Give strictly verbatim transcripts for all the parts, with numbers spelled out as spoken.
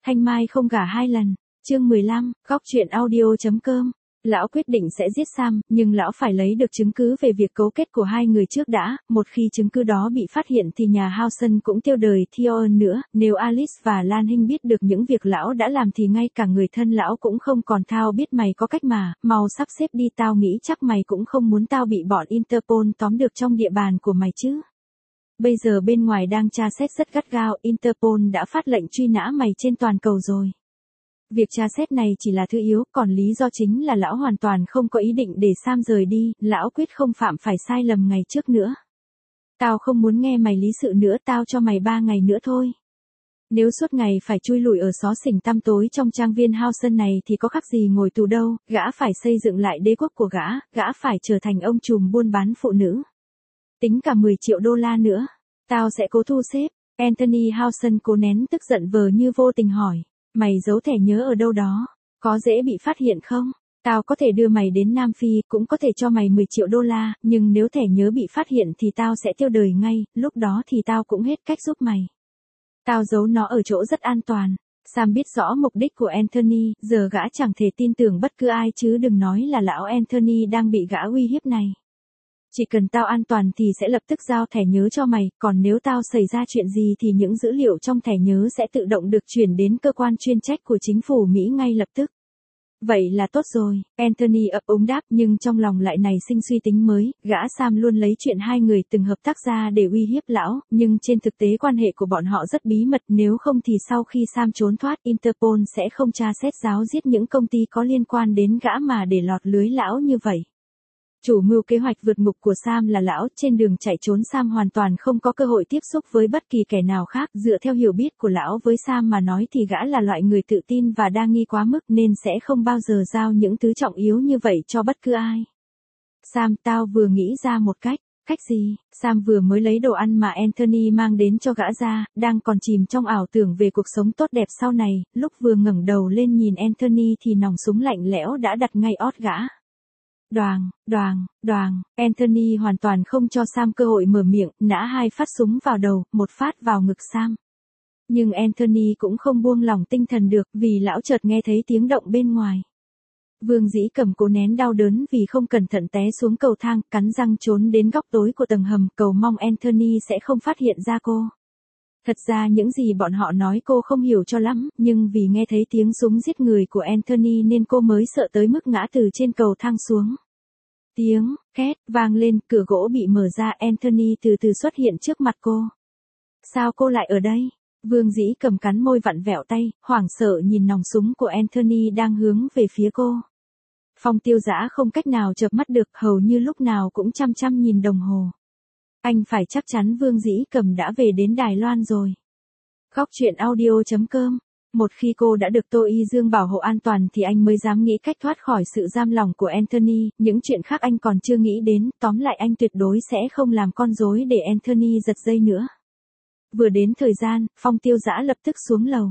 Thanh Mai không gả hai lần. Chương mười lăm, góc truyện audio.com. Lão quyết định sẽ giết Sam, nhưng lão phải lấy được chứng cứ về việc cấu kết của hai người trước đã, một khi chứng cứ đó bị phát hiện thì nhà Howson cũng tiêu đời Theon nữa, nếu Alice và Lan Hinh biết được những việc lão đã làm thì ngay cả người thân lão cũng không còn thao biết mày có cách mà, mau sắp xếp đi, tao nghĩ chắc mày cũng không muốn tao bị bọn Interpol tóm được trong địa bàn của mày chứ. Bây giờ bên ngoài đang tra xét rất gắt gao, Interpol đã phát lệnh truy nã mày trên toàn cầu rồi. Việc tra xét này chỉ là thứ yếu, còn lý do chính là lão hoàn toàn không có ý định để Sam rời đi, lão quyết không phạm phải sai lầm ngày trước nữa. Tao không muốn nghe mày lý sự nữa, tao cho mày ba ngày nữa thôi. Nếu suốt ngày phải chui lủi ở xó xỉnh tăm tối trong trang viên Howson này thì có khác gì ngồi tù đâu, gã phải xây dựng lại đế quốc của gã, gã phải trở thành ông trùm buôn bán phụ nữ. Tính cả mười triệu đô la nữa, tao sẽ cố thu xếp. Anthony Howson cố nén tức giận vờ như vô tình hỏi. Mày giấu thẻ nhớ ở đâu đó, có dễ bị phát hiện không? Tao có thể đưa mày đến Nam Phi, cũng có thể cho mày mười triệu đô la, nhưng nếu thẻ nhớ bị phát hiện thì tao sẽ tiêu đời ngay, lúc đó thì tao cũng hết cách giúp mày. Tao giấu nó ở chỗ rất an toàn. Sam biết rõ mục đích của Anthony, giờ gã chẳng thể tin tưởng bất cứ ai chứ đừng nói là lão Anthony đang bị gã uy hiếp này. Chỉ cần tao an toàn thì sẽ lập tức giao thẻ nhớ cho mày, còn nếu tao xảy ra chuyện gì thì những dữ liệu trong thẻ nhớ sẽ tự động được chuyển đến cơ quan chuyên trách của chính phủ Mỹ ngay lập tức. Vậy là tốt rồi, Anthony ấp úng đáp, nhưng trong lòng lại nảy sinh suy tính mới, gã Sam luôn lấy chuyện hai người từng hợp tác ra để uy hiếp lão, nhưng trên thực tế quan hệ của bọn họ rất bí mật, nếu không thì sau khi Sam trốn thoát, Interpol sẽ không tra xét giáo giết những công ty có liên quan đến gã mà để lọt lưới lão như vậy. Chủ mưu kế hoạch vượt ngục của Sam là lão, trên đường chạy trốn Sam hoàn toàn không có cơ hội tiếp xúc với bất kỳ kẻ nào khác, dựa theo hiểu biết của lão với Sam mà nói thì gã là loại người tự tin và đa nghi quá mức nên sẽ không bao giờ giao những thứ trọng yếu như vậy cho bất cứ ai. Sam, tao vừa nghĩ ra một cách. Cách gì? Sam vừa mới lấy đồ ăn mà Anthony mang đến cho gã ra, đang còn chìm trong ảo tưởng về cuộc sống tốt đẹp sau này, lúc vừa ngẩng đầu lên nhìn Anthony thì nòng súng lạnh lẽo đã đặt ngay ót gã. Đoàng, đoàng, đoàng, Anthony hoàn toàn không cho Sam cơ hội mở miệng, nã hai phát súng vào đầu, một phát vào ngực Sam. Nhưng Anthony cũng không buông lỏng tinh thần được vì lão chợt nghe thấy tiếng động bên ngoài. Vương Dĩ Cầm cố nén đau đớn vì không cẩn thận té xuống cầu thang, cắn răng trốn đến góc tối của tầng hầm, cầu mong Anthony sẽ không phát hiện ra cô. Thật ra những gì bọn họ nói cô không hiểu cho lắm, nhưng vì nghe thấy tiếng súng giết người của Anthony nên cô mới sợ tới mức ngã từ trên cầu thang xuống. Tiếng két vang lên, cửa gỗ bị mở ra, Anthony từ từ xuất hiện trước mặt cô. Sao cô lại ở đây? Vương Dĩ Cầm cắn môi vặn vẹo tay, hoảng sợ nhìn nòng súng của Anthony đang hướng về phía cô. Phong Tiêu Dã không cách nào chợp mắt được, hầu như lúc nào cũng chăm chăm nhìn đồng hồ. Anh phải chắc chắn Vương Dĩ Cầm đã về đến Đài Loan rồi. Góc truyện audio.com. Một khi cô đã được Tô Y Dương bảo hộ an toàn thì anh mới dám nghĩ cách thoát khỏi sự giam lòng của Anthony, những chuyện khác anh còn chưa nghĩ đến, tóm lại anh tuyệt đối sẽ không làm con rối để Anthony giật dây nữa. Vừa đến thời gian, Phong Tiêu Dã lập tức xuống lầu.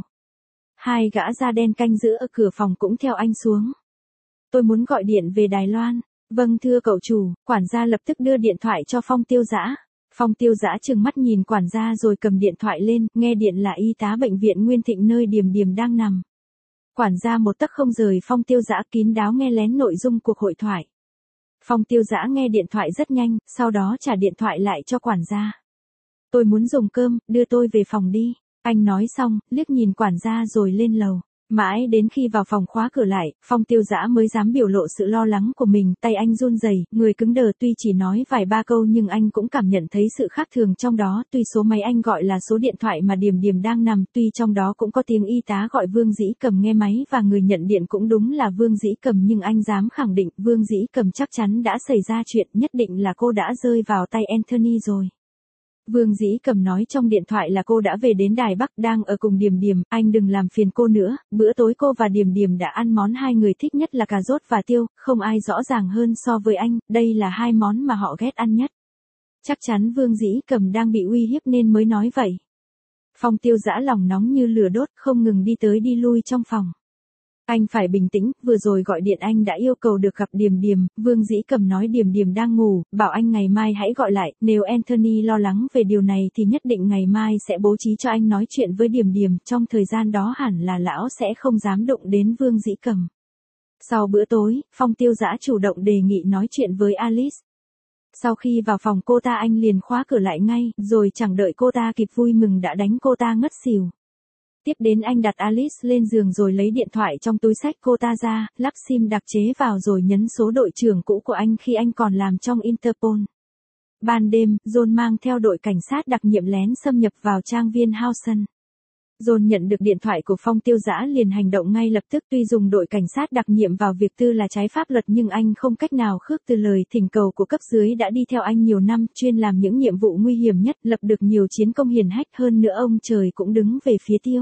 Hai gã da đen canh giữ ở cửa phòng cũng theo anh xuống. Tôi muốn gọi điện về Đài Loan. Vâng thưa cậu chủ, quản gia lập tức đưa điện thoại cho Phong Tiêu Dã. Phong Tiêu Dã trừng mắt nhìn quản gia rồi cầm điện thoại lên, nghe điện là y tá bệnh viện Nguyên Thịnh nơi Điềm Điềm đang nằm. Quản gia một tấc không rời Phong Tiêu Dã, kín đáo nghe lén nội dung cuộc hội thoại. Phong Tiêu Dã nghe điện thoại rất nhanh, sau đó trả điện thoại lại cho quản gia. Tôi muốn dùng cơm, đưa tôi về phòng đi. Anh nói xong, liếc nhìn quản gia rồi lên lầu. Mãi đến khi vào phòng khóa cửa lại, Phong Tiêu Dã mới dám biểu lộ sự lo lắng của mình, tay anh run rẩy, người cứng đờ, tuy chỉ nói vài ba câu nhưng anh cũng cảm nhận thấy sự khác thường trong đó, tuy số máy anh gọi là số điện thoại mà Điềm Điềm đang nằm, tuy trong đó cũng có tiếng y tá gọi Vương Dĩ Cầm nghe máy và người nhận điện cũng đúng là Vương Dĩ Cầm, nhưng anh dám khẳng định Vương Dĩ Cầm chắc chắn đã xảy ra chuyện, nhất định là cô đã rơi vào tay Anthony rồi. Vương Dĩ Cầm nói trong điện thoại là cô đã về đến Đài Bắc, đang ở cùng Điềm Điềm, anh đừng làm phiền cô nữa, bữa tối cô và Điềm Điềm đã ăn món hai người thích nhất là cà rốt và tiêu, không ai rõ ràng hơn so với anh, đây là hai món mà họ ghét ăn nhất. Chắc chắn Vương Dĩ Cầm đang bị uy hiếp nên mới nói vậy. Phong Tiêu Dã lòng nóng như lửa đốt, không ngừng đi tới đi lui trong phòng. Anh phải bình tĩnh, vừa rồi gọi điện anh đã yêu cầu được gặp Điềm Điềm, Vương Dĩ Cầm nói Điềm Điềm đang ngủ, bảo anh ngày mai hãy gọi lại, nếu Anthony lo lắng về điều này thì nhất định ngày mai sẽ bố trí cho anh nói chuyện với Điềm Điềm, trong thời gian đó hẳn là lão sẽ không dám đụng đến Vương Dĩ Cầm. Sau bữa tối, Phong Tiêu Dã chủ động đề nghị nói chuyện với Alice. Sau khi vào phòng cô ta anh liền khóa cửa lại ngay, rồi chẳng đợi cô ta kịp vui mừng đã đánh cô ta ngất xỉu. Tiếp đến anh đặt Alice lên giường rồi lấy điện thoại trong túi xách cô ta ra, lắp sim đặc chế vào rồi nhấn số đội trưởng cũ của anh khi anh còn làm trong Interpol. Ban đêm, John mang theo đội cảnh sát đặc nhiệm lén xâm nhập vào trang viên Howson. John nhận được điện thoại của Phong Tiêu Dã liền hành động ngay lập tức, tuy dùng đội cảnh sát đặc nhiệm vào việc tư là trái pháp luật nhưng anh không cách nào khước từ lời thỉnh cầu của cấp dưới đã đi theo anh nhiều năm, chuyên làm những nhiệm vụ nguy hiểm nhất, lập được nhiều chiến công hiển hách, hơn nữa ông trời cũng đứng về phía Tiêu.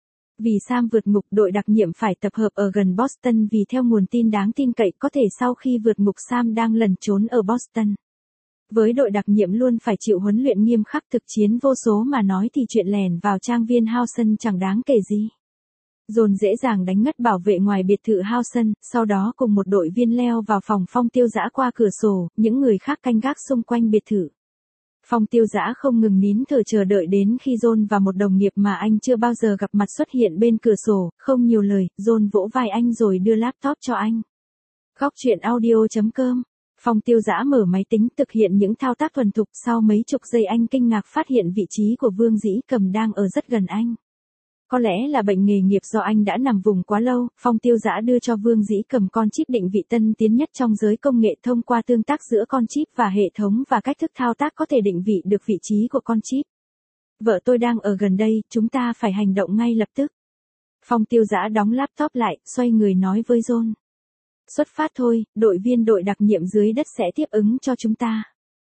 Vì Sam vượt ngục, đội đặc nhiệm phải tập hợp ở gần Boston vì theo nguồn tin đáng tin cậy có thể sau khi vượt ngục Sam đang lẩn trốn ở Boston. Với đội đặc nhiệm luôn phải chịu huấn luyện nghiêm khắc, thực chiến vô số mà nói thì chuyện lẻn vào trang viên Howson chẳng đáng kể gì. John dễ dàng đánh ngất bảo vệ ngoài biệt thự Howson, sau đó cùng một đội viên leo vào phòng Phong Tiêu Dã qua cửa sổ, những người khác canh gác xung quanh biệt thự. Phong Tiêu Dã không ngừng nín thở chờ đợi đến khi John và một đồng nghiệp mà anh chưa bao giờ gặp mặt xuất hiện bên cửa sổ, không nhiều lời, John vỗ vai anh rồi đưa laptop cho anh. Góc truyện audio chấm com. Phong Tiêu Dã mở máy tính thực hiện những thao tác thuần thục, sau mấy chục giây anh kinh ngạc phát hiện vị trí của Vương Dĩ Cầm đang ở rất gần anh. Có lẽ là bệnh nghề nghiệp do anh đã nằm vùng quá lâu, Phong Tiêu Dã đưa cho Vương Dĩ Cầm con chip định vị tân tiến nhất trong giới công nghệ, thông qua tương tác giữa con chip và hệ thống và cách thức thao tác có thể định vị được vị trí của con chip. Vợ tôi đang ở gần đây, chúng ta phải hành động ngay lập tức. Phong Tiêu Dã đóng laptop lại, xoay người nói với John. Xuất phát thôi, đội viên đội đặc nhiệm dưới đất sẽ tiếp ứng cho chúng ta.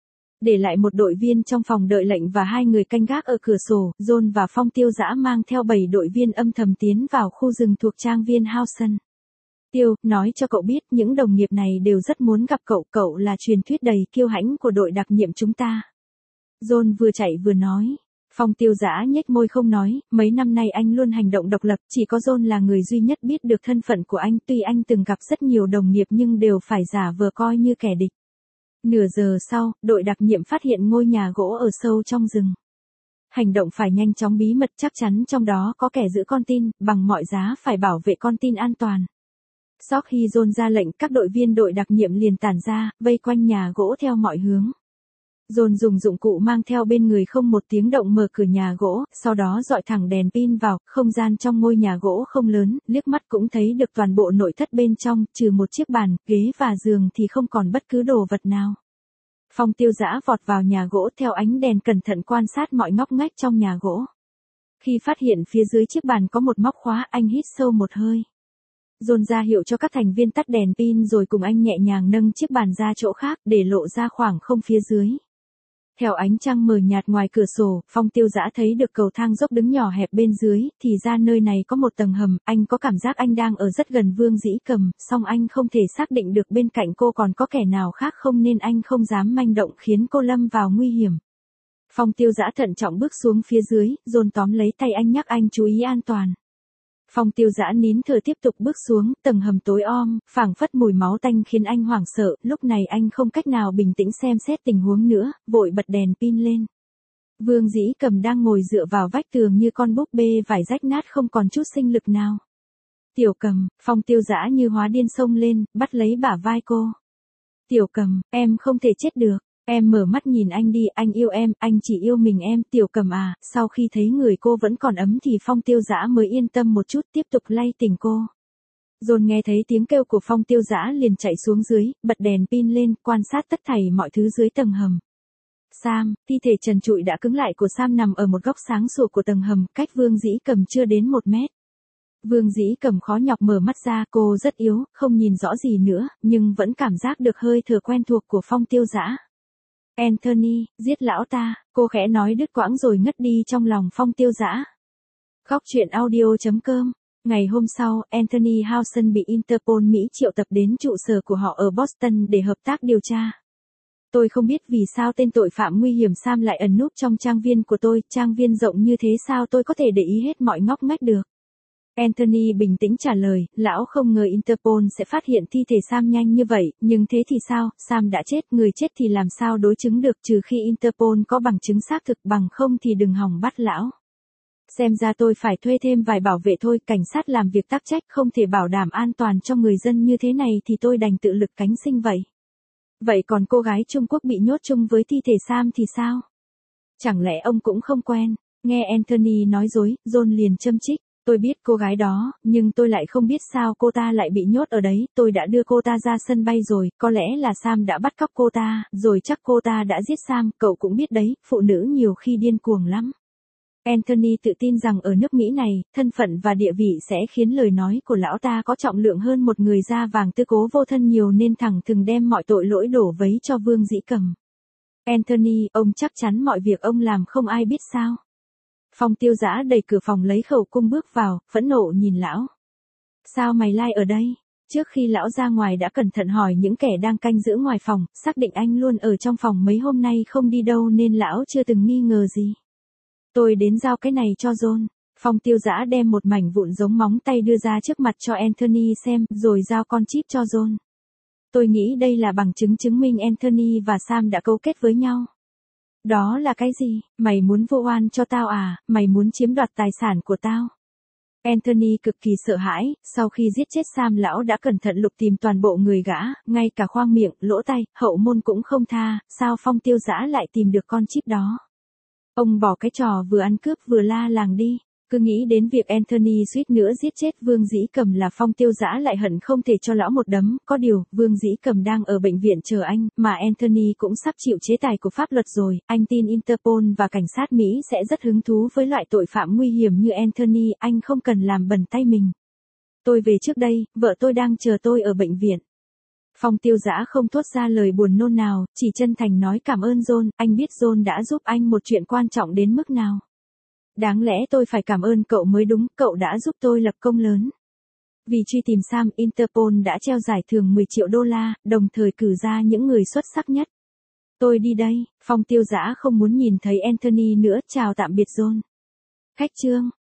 Để lại một đội viên trong phòng đợi lệnh và hai người canh gác ở cửa sổ, John và Phong Tiêu Dã mang theo bảy đội viên âm thầm tiến vào khu rừng thuộc trang viên Howson. Tiêu, nói cho cậu biết những đồng nghiệp này đều rất muốn gặp cậu, cậu là truyền thuyết đầy kiêu hãnh của đội đặc nhiệm chúng ta. John vừa chạy vừa nói. Phong Tiêu Dã nhếch môi không nói, mấy năm nay anh luôn hành động độc lập, chỉ có John là người duy nhất biết được thân phận của anh, tuy anh từng gặp rất nhiều đồng nghiệp nhưng đều phải giả vờ coi như kẻ địch. Nửa giờ sau, đội đặc nhiệm phát hiện ngôi nhà gỗ ở sâu trong rừng. Hành động phải nhanh chóng bí mật, chắc chắn trong đó có kẻ giữ con tin, bằng mọi giá phải bảo vệ con tin an toàn. Sau khi John ra lệnh, các đội viên đội đặc nhiệm liền tản ra, vây quanh nhà gỗ theo mọi hướng. John dùng dụng cụ mang theo bên người không một tiếng động mở cửa nhà gỗ, sau đó dọi thẳng đèn pin vào, không gian trong ngôi nhà gỗ không lớn, liếc mắt cũng thấy được toàn bộ nội thất bên trong, trừ một chiếc bàn, ghế và giường thì không còn bất cứ đồ vật nào. Phong Tiêu Dã vọt vào nhà gỗ theo ánh đèn cẩn thận quan sát mọi ngóc ngách trong nhà gỗ. Khi phát hiện phía dưới chiếc bàn có một móc khóa, anh hít sâu một hơi. John ra hiệu cho các thành viên tắt đèn pin rồi cùng anh nhẹ nhàng nâng chiếc bàn ra chỗ khác để lộ ra khoảng không phía dưới. Theo ánh trăng mờ nhạt ngoài cửa sổ, Phong Tiêu Dã thấy được cầu thang dốc đứng nhỏ hẹp bên dưới, thì ra nơi này có một tầng hầm, anh có cảm giác anh đang ở rất gần Vương Dĩ Cầm, song anh không thể xác định được bên cạnh cô còn có kẻ nào khác không nên anh không dám manh động khiến cô lâm vào nguy hiểm. Phong Tiêu Dã thận trọng bước xuống phía dưới, John tóm lấy tay anh nhắc anh chú ý an toàn. Phong Tiêu Dã nín thở tiếp tục bước xuống, tầng hầm tối om, phảng phất mùi máu tanh khiến anh hoảng sợ, lúc này anh không cách nào bình tĩnh xem xét tình huống nữa, vội bật đèn pin lên. Vương Dĩ Cầm đang ngồi dựa vào vách tường như con búp bê vải rách nát không còn chút sinh lực nào. Tiểu Cầm, Phong Tiêu Dã như hóa điên xông lên, bắt lấy bả vai cô. Tiểu Cầm, em không thể chết được. Em mở mắt nhìn anh đi, anh yêu em, anh chỉ yêu mình em, Tiểu Cầm à. Sau khi thấy người cô vẫn còn ấm thì Phong Tiêu Dã mới yên tâm một chút, tiếp tục lay tỉnh cô. John nghe thấy tiếng kêu của Phong Tiêu Dã liền chạy xuống dưới, bật đèn pin lên, quan sát tất thảy mọi thứ dưới tầng hầm. Sam, thi thể trần trụi đã cứng lại của Sam nằm ở một góc sáng sủa của tầng hầm, cách Vương Dĩ Cầm chưa đến một mét. Vương Dĩ Cầm khó nhọc mở mắt ra, cô rất yếu, không nhìn rõ gì nữa, nhưng vẫn cảm giác được hơi thở quen thuộc của Phong Tiêu Dã. Anthony, giết lão ta, cô khẽ nói đứt quãng rồi ngất đi trong lòng Phong Tiêu Dã. Góc truyện audio chấm com. Ngày hôm sau, Anthony Howson bị Interpol Mỹ triệu tập đến trụ sở của họ ở Boston để hợp tác điều tra. Tôi không biết vì sao tên tội phạm nguy hiểm Sam lại ẩn núp trong trang viên của tôi, trang viên rộng như thế sao tôi có thể để ý hết mọi ngóc ngách được. Anthony bình tĩnh trả lời, lão không ngờ Interpol sẽ phát hiện thi thể Sam nhanh như vậy, nhưng thế thì sao, Sam đã chết, người chết thì làm sao đối chứng được, trừ khi Interpol có bằng chứng xác thực, bằng không thì đừng hòng bắt lão. Xem ra tôi phải thuê thêm vài bảo vệ thôi, cảnh sát làm việc tắc trách không thể bảo đảm an toàn cho người dân như thế này thì tôi đành tự lực cánh sinh vậy. Vậy còn cô gái Trung Quốc bị nhốt chung với thi thể Sam thì sao? Chẳng lẽ ông cũng không quen? Nghe Anthony nói dối, John liền châm chích. Tôi biết cô gái đó, nhưng tôi lại không biết sao cô ta lại bị nhốt ở đấy, tôi đã đưa cô ta ra sân bay rồi, có lẽ là Sam đã bắt cóc cô ta, rồi chắc cô ta đã giết Sam, cậu cũng biết đấy, phụ nữ nhiều khi điên cuồng lắm. Anthony tự tin rằng ở nước Mỹ này, thân phận và địa vị sẽ khiến lời nói của lão ta có trọng lượng hơn một người da vàng tư cố vô thân nhiều nên thẳng thừng đem mọi tội lỗi đổ vấy cho Vương Dĩ Cầm. Anthony, ông chắc chắn mọi việc ông làm không ai biết sao? Phong Tiêu Dã đẩy cửa phòng lấy khẩu cung bước vào, phẫn nộ nhìn lão. Sao mày lai ở đây? Trước khi lão ra ngoài đã cẩn thận hỏi những kẻ đang canh giữ ngoài phòng, xác định anh luôn ở trong phòng mấy hôm nay không đi đâu nên lão chưa từng nghi ngờ gì. Tôi đến giao cái này cho John. Phong Tiêu Dã đem một mảnh vụn giống móng tay đưa ra trước mặt cho Anthony xem, rồi giao con chip cho John. Tôi nghĩ đây là bằng chứng chứng minh Anthony và Sam đã cấu kết với nhau. Đó là cái gì? Mày muốn vu oan cho tao à? Mày muốn chiếm đoạt tài sản của tao? Anthony cực kỳ sợ hãi, sau khi giết chết Sam lão đã cẩn thận lục tìm toàn bộ người gã, ngay cả khoang miệng, lỗ tai, hậu môn cũng không tha, sao Phong Tiêu Dã lại tìm được con chip đó? Ông bỏ cái trò vừa ăn cướp vừa la làng đi. Cứ nghĩ đến việc Anthony suýt nữa giết chết Vương Dĩ Cầm là Phong Tiêu Dã lại hận không thể cho lão một đấm, có điều, Vương Dĩ Cầm đang ở bệnh viện chờ anh, mà Anthony cũng sắp chịu chế tài của pháp luật rồi, anh tin Interpol và cảnh sát Mỹ sẽ rất hứng thú với loại tội phạm nguy hiểm như Anthony, anh không cần làm bẩn tay mình. Tôi về trước đây, vợ tôi đang chờ tôi ở bệnh viện. Phong Tiêu Dã không thốt ra lời buồn nôn nào, chỉ chân thành nói cảm ơn John, anh biết John đã giúp anh một chuyện quan trọng đến mức nào. Đáng lẽ tôi phải cảm ơn cậu mới đúng, cậu đã giúp tôi lập công lớn. Vì truy tìm Sam, Interpol đã treo giải thưởng mười triệu đô la, đồng thời cử ra những người xuất sắc nhất. Tôi đi đây, Phong Tiêu Dã không muốn nhìn thấy Anthony nữa, chào tạm biệt John. Khách trương.